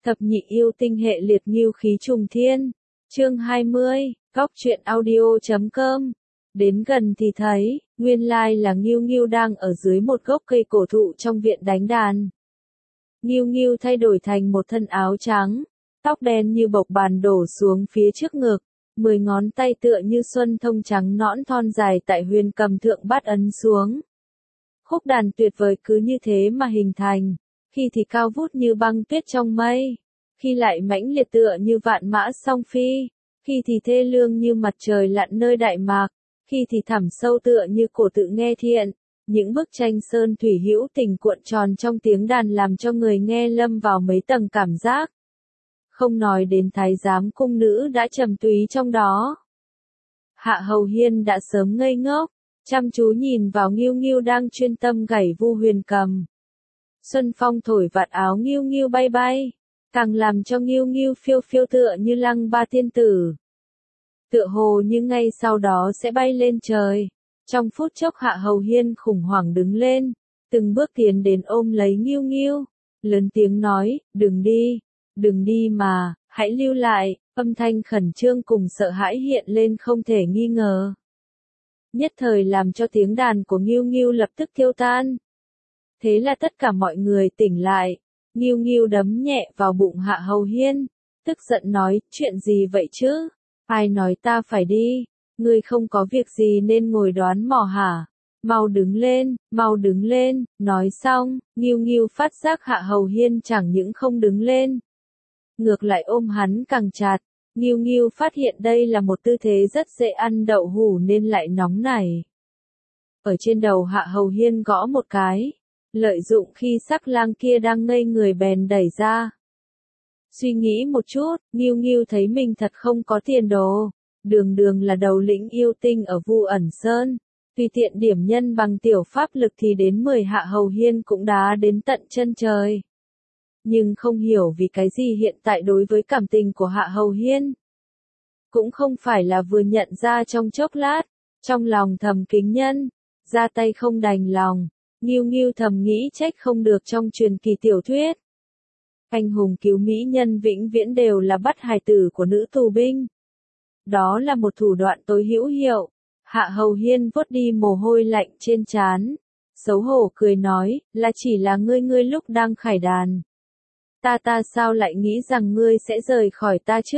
Thập nhị yêu tinh hệ liệt ngưu khí trùng thiên. Chương 20, Góc truyện audio.com. Đến gần thì thấy, nguyên lai là Ngưu Ngưu đang ở dưới một gốc cây cổ thụ trong viện đánh đàn. Ngưu Ngưu thay đổi thành một thân áo trắng, tóc đen như bộc bàn đổ xuống phía trước ngực, 10 ngón tay tựa như xuân thông trắng nõn thon dài tại huyền cầm thượng bắt ấn xuống. Khúc đàn tuyệt vời cứ như thế mà hình thành, khi thì cao vút như băng tuyết trong mây, khi lại mãnh liệt tựa như vạn mã song phi, khi thì thê lương như mặt trời lặn nơi đại mạc, khi thì thẳm sâu tựa như cổ tự nghe thiện. Những bức tranh sơn thủy hữu tình cuộn tròn trong tiếng đàn làm cho người nghe lâm vào mấy tầng cảm giác. Không nói đến thái giám cung nữ đã trầm túy trong đó. Hạ Hầu Hiên đã sớm ngây ngốc, chăm chú nhìn vào Ngưu Ngưu đang chuyên tâm gảy vu huyền cầm. Xuân phong thổi vạt áo Ngưu Ngưu bay bay, càng làm cho Ngưu Ngưu phiêu phiêu tựa như lăng ba tiên tử. Tựa hồ như ngay sau đó sẽ bay lên trời. Trong phút chốc Hạ Hầu Hiên khủng hoảng đứng lên, từng bước tiến đến ôm lấy Ngưu Ngưu, lớn tiếng nói, đừng đi mà, hãy lưu lại, âm thanh khẩn trương cùng sợ hãi hiện lên không thể nghi ngờ. Nhất thời làm cho tiếng đàn của Ngưu Ngưu lập tức tiêu tan. Thế là tất cả mọi người tỉnh lại, Ngưu Ngưu đấm nhẹ vào bụng Hạ Hầu Hiên, tức giận nói, chuyện gì vậy chứ, ai nói ta phải đi? Ngươi không có việc gì nên ngồi đoán mò hả? Mau đứng lên, nói xong, Ngưu Ngưu phát giác Hạ Hầu Hiên chẳng những không đứng lên, ngược lại ôm hắn càng chặt. Ngưu Ngưu phát hiện đây là một tư thế rất dễ ăn đậu hũ nên lại nóng nảy. Ở trên đầu Hạ Hầu Hiên gõ một cái, lợi dụng khi sắc lang kia đang ngây người bèn đẩy ra. Suy nghĩ một chút, Ngưu Ngưu thấy mình thật không có tiền đồ. Đường là đầu lĩnh yêu tinh ở Vu Ẩn Sơn, tùy tiện điểm nhân bằng tiểu pháp lực thì đến 10 Hạ Hầu Hiên cũng đá đến tận chân trời. Nhưng không hiểu vì cái gì hiện tại đối với cảm tình của Hạ Hầu Hiên, cũng không phải là vừa nhận ra trong chốc lát, trong lòng thầm kính nhân, ra tay không đành lòng. Ngưu Ngưu thầm nghĩ trách không được trong truyền kỳ tiểu thuyết. Anh hùng cứu mỹ nhân vĩnh viễn đều là bắt hài tử của nữ tù binh. Đó là một thủ đoạn tối hữu hiệu. Hạ Hầu Hiên vuốt đi mồ hôi lạnh trên trán, xấu hổ cười nói, là chỉ là ngươi lúc đang khải đàn. Ta sao lại nghĩ rằng ngươi sẽ rời khỏi ta chứ?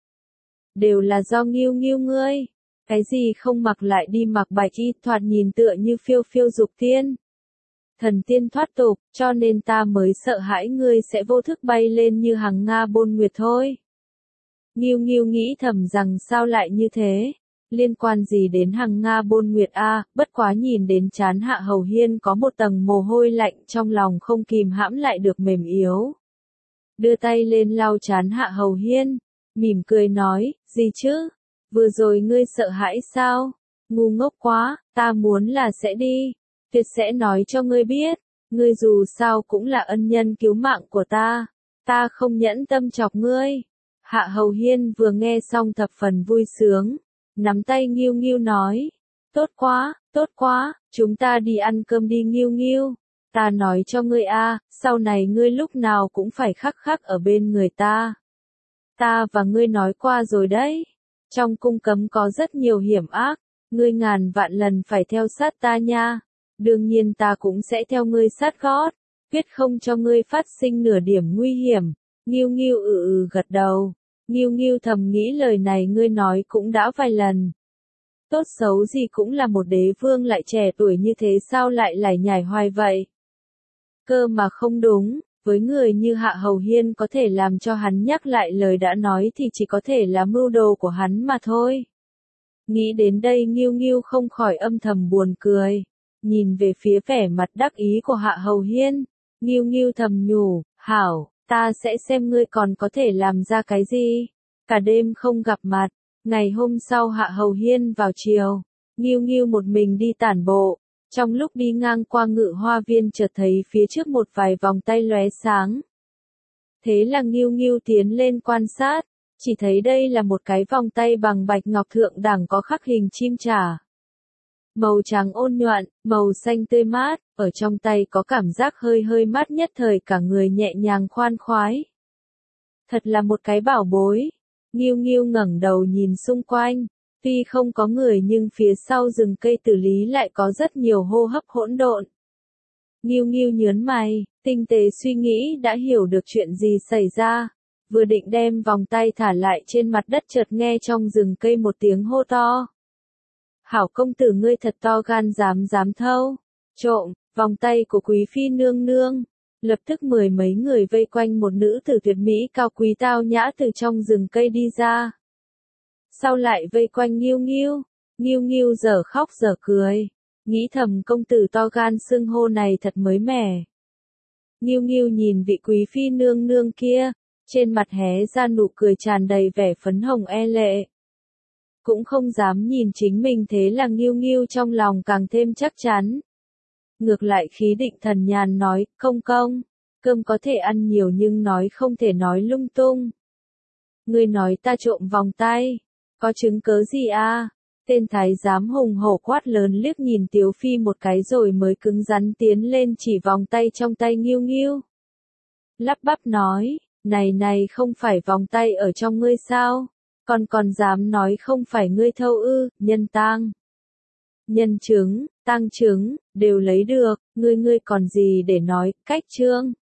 Đều là do Ngưu Ngưu ngươi. Cái gì không mặc lại đi mặc bạch y thoạt nhìn tựa như phiêu phiêu dục tiên. Thần tiên thoát tục, cho nên ta mới sợ hãi ngươi sẽ vô thức bay lên như hằng Nga bôn nguyệt thôi. Ngưu Ngưu nghĩ thầm rằng sao lại như thế, liên quan gì đến hằng Nga bôn nguyệt a? Bất quá nhìn đến trán Hạ Hầu Hiên có một tầng mồ hôi lạnh trong lòng không kìm hãm lại được mềm yếu. Đưa tay lên lau trán Hạ Hầu Hiên, mỉm cười nói, gì chứ? Vừa rồi ngươi sợ hãi sao? Ngu ngốc quá, ta muốn là sẽ đi. Tuyệt sẽ nói cho ngươi biết, ngươi dù sao cũng là ân nhân cứu mạng của ta không nhẫn tâm chọc ngươi. Hạ Hầu Hiên vừa nghe xong thập phần vui sướng, nắm tay Ngưu Ngưu nói, tốt quá, chúng ta đi ăn cơm đi Ngưu Ngưu. Ta nói cho ngươi sau này ngươi lúc nào cũng phải khắc ở bên người ta. Ta và ngươi nói qua rồi đấy, trong cung cấm có rất nhiều hiểm ác, ngươi ngàn vạn lần phải theo sát ta nha. Đương nhiên ta cũng sẽ theo ngươi sát gót, quyết không cho ngươi phát sinh nửa điểm nguy hiểm. Ngưu Ngưu gật đầu. Ngưu Ngưu thầm nghĩ lời này ngươi nói cũng đã vài lần. Tốt xấu gì cũng là một đế vương lại trẻ tuổi như thế sao lại lải nhải hoài vậy? Cơ mà không đúng, với người như Hạ Hầu Hiên có thể làm cho hắn nhắc lại lời đã nói thì chỉ có thể là mưu đồ của hắn mà thôi. Nghĩ đến đây Ngưu Ngưu không khỏi âm thầm buồn cười. Nhìn về phía vẻ mặt đắc ý của Hạ Hầu Hiên, Ngưu Ngưu thầm nhủ, hảo, ta sẽ xem ngươi còn có thể làm ra cái gì. Cả đêm không gặp mặt, ngày hôm sau Hạ Hầu Hiên vào chiều, Ngưu Ngưu một mình đi tản bộ, trong lúc đi ngang qua Ngự Hoa Viên chợt thấy phía trước một vài vòng tay lóe sáng. Thế là Ngưu Ngưu tiến lên quan sát, chỉ thấy đây là một cái vòng tay bằng bạch ngọc thượng đẳng có khắc hình chim trả. Màu trắng ôn nhuận, màu xanh tươi mát, ở trong tay có cảm giác hơi mát nhất thời cả người nhẹ nhàng khoan khoái. Thật là một cái bảo bối. Nghiêu Nghiêu ngẩng đầu nhìn xung quanh. Tuy không có người nhưng phía sau rừng cây Tử Lý lại có rất nhiều hô hấp hỗn độn. Nghiêu Nghiêu nhớn mày, tinh tế suy nghĩ đã hiểu được chuyện gì xảy ra. Vừa định đem vòng tay thả lại trên mặt đất chợt nghe trong rừng cây một tiếng hô to. Hảo công tử ngươi thật to gan dám thâu. Trộm, vòng tay của quý phi nương nương. Lập tức mười mấy người vây quanh một nữ tử tuyệt mỹ cao quý tao nhã từ trong rừng cây đi ra. Sau lại vây quanh Nghiêu Nghiêu. Nghiêu Nghiêu dở khóc dở cười. Nghĩ thầm công tử to gan xưng hô này thật mới mẻ. Nghiêu Nghiêu nhìn vị quý phi nương nương kia. Trên mặt hé ra nụ cười tràn đầy vẻ phấn hồng e lệ. Cũng không dám nhìn chính mình thế là Nghiêu Nghiêu trong lòng càng thêm chắc chắn. Ngược lại khí định thần nhàn nói, công, cơm có thể ăn nhiều nhưng nói không thể nói lung tung. Ngươi nói ta trộm vòng tay, có chứng cớ gì à? Tên thái giám hùng hổ quát lớn liếc nhìn Tiếu Phi một cái rồi mới cứng rắn tiến lên chỉ vòng tay trong tay Nghiêu Nghiêu. Lắp bắp nói, này không phải vòng tay ở trong ngươi sao? Còn dám nói không phải ngươi thâu ư, nhân tang. Nhân chứng, tang chứng, đều lấy được, ngươi còn gì để nói, cách trương.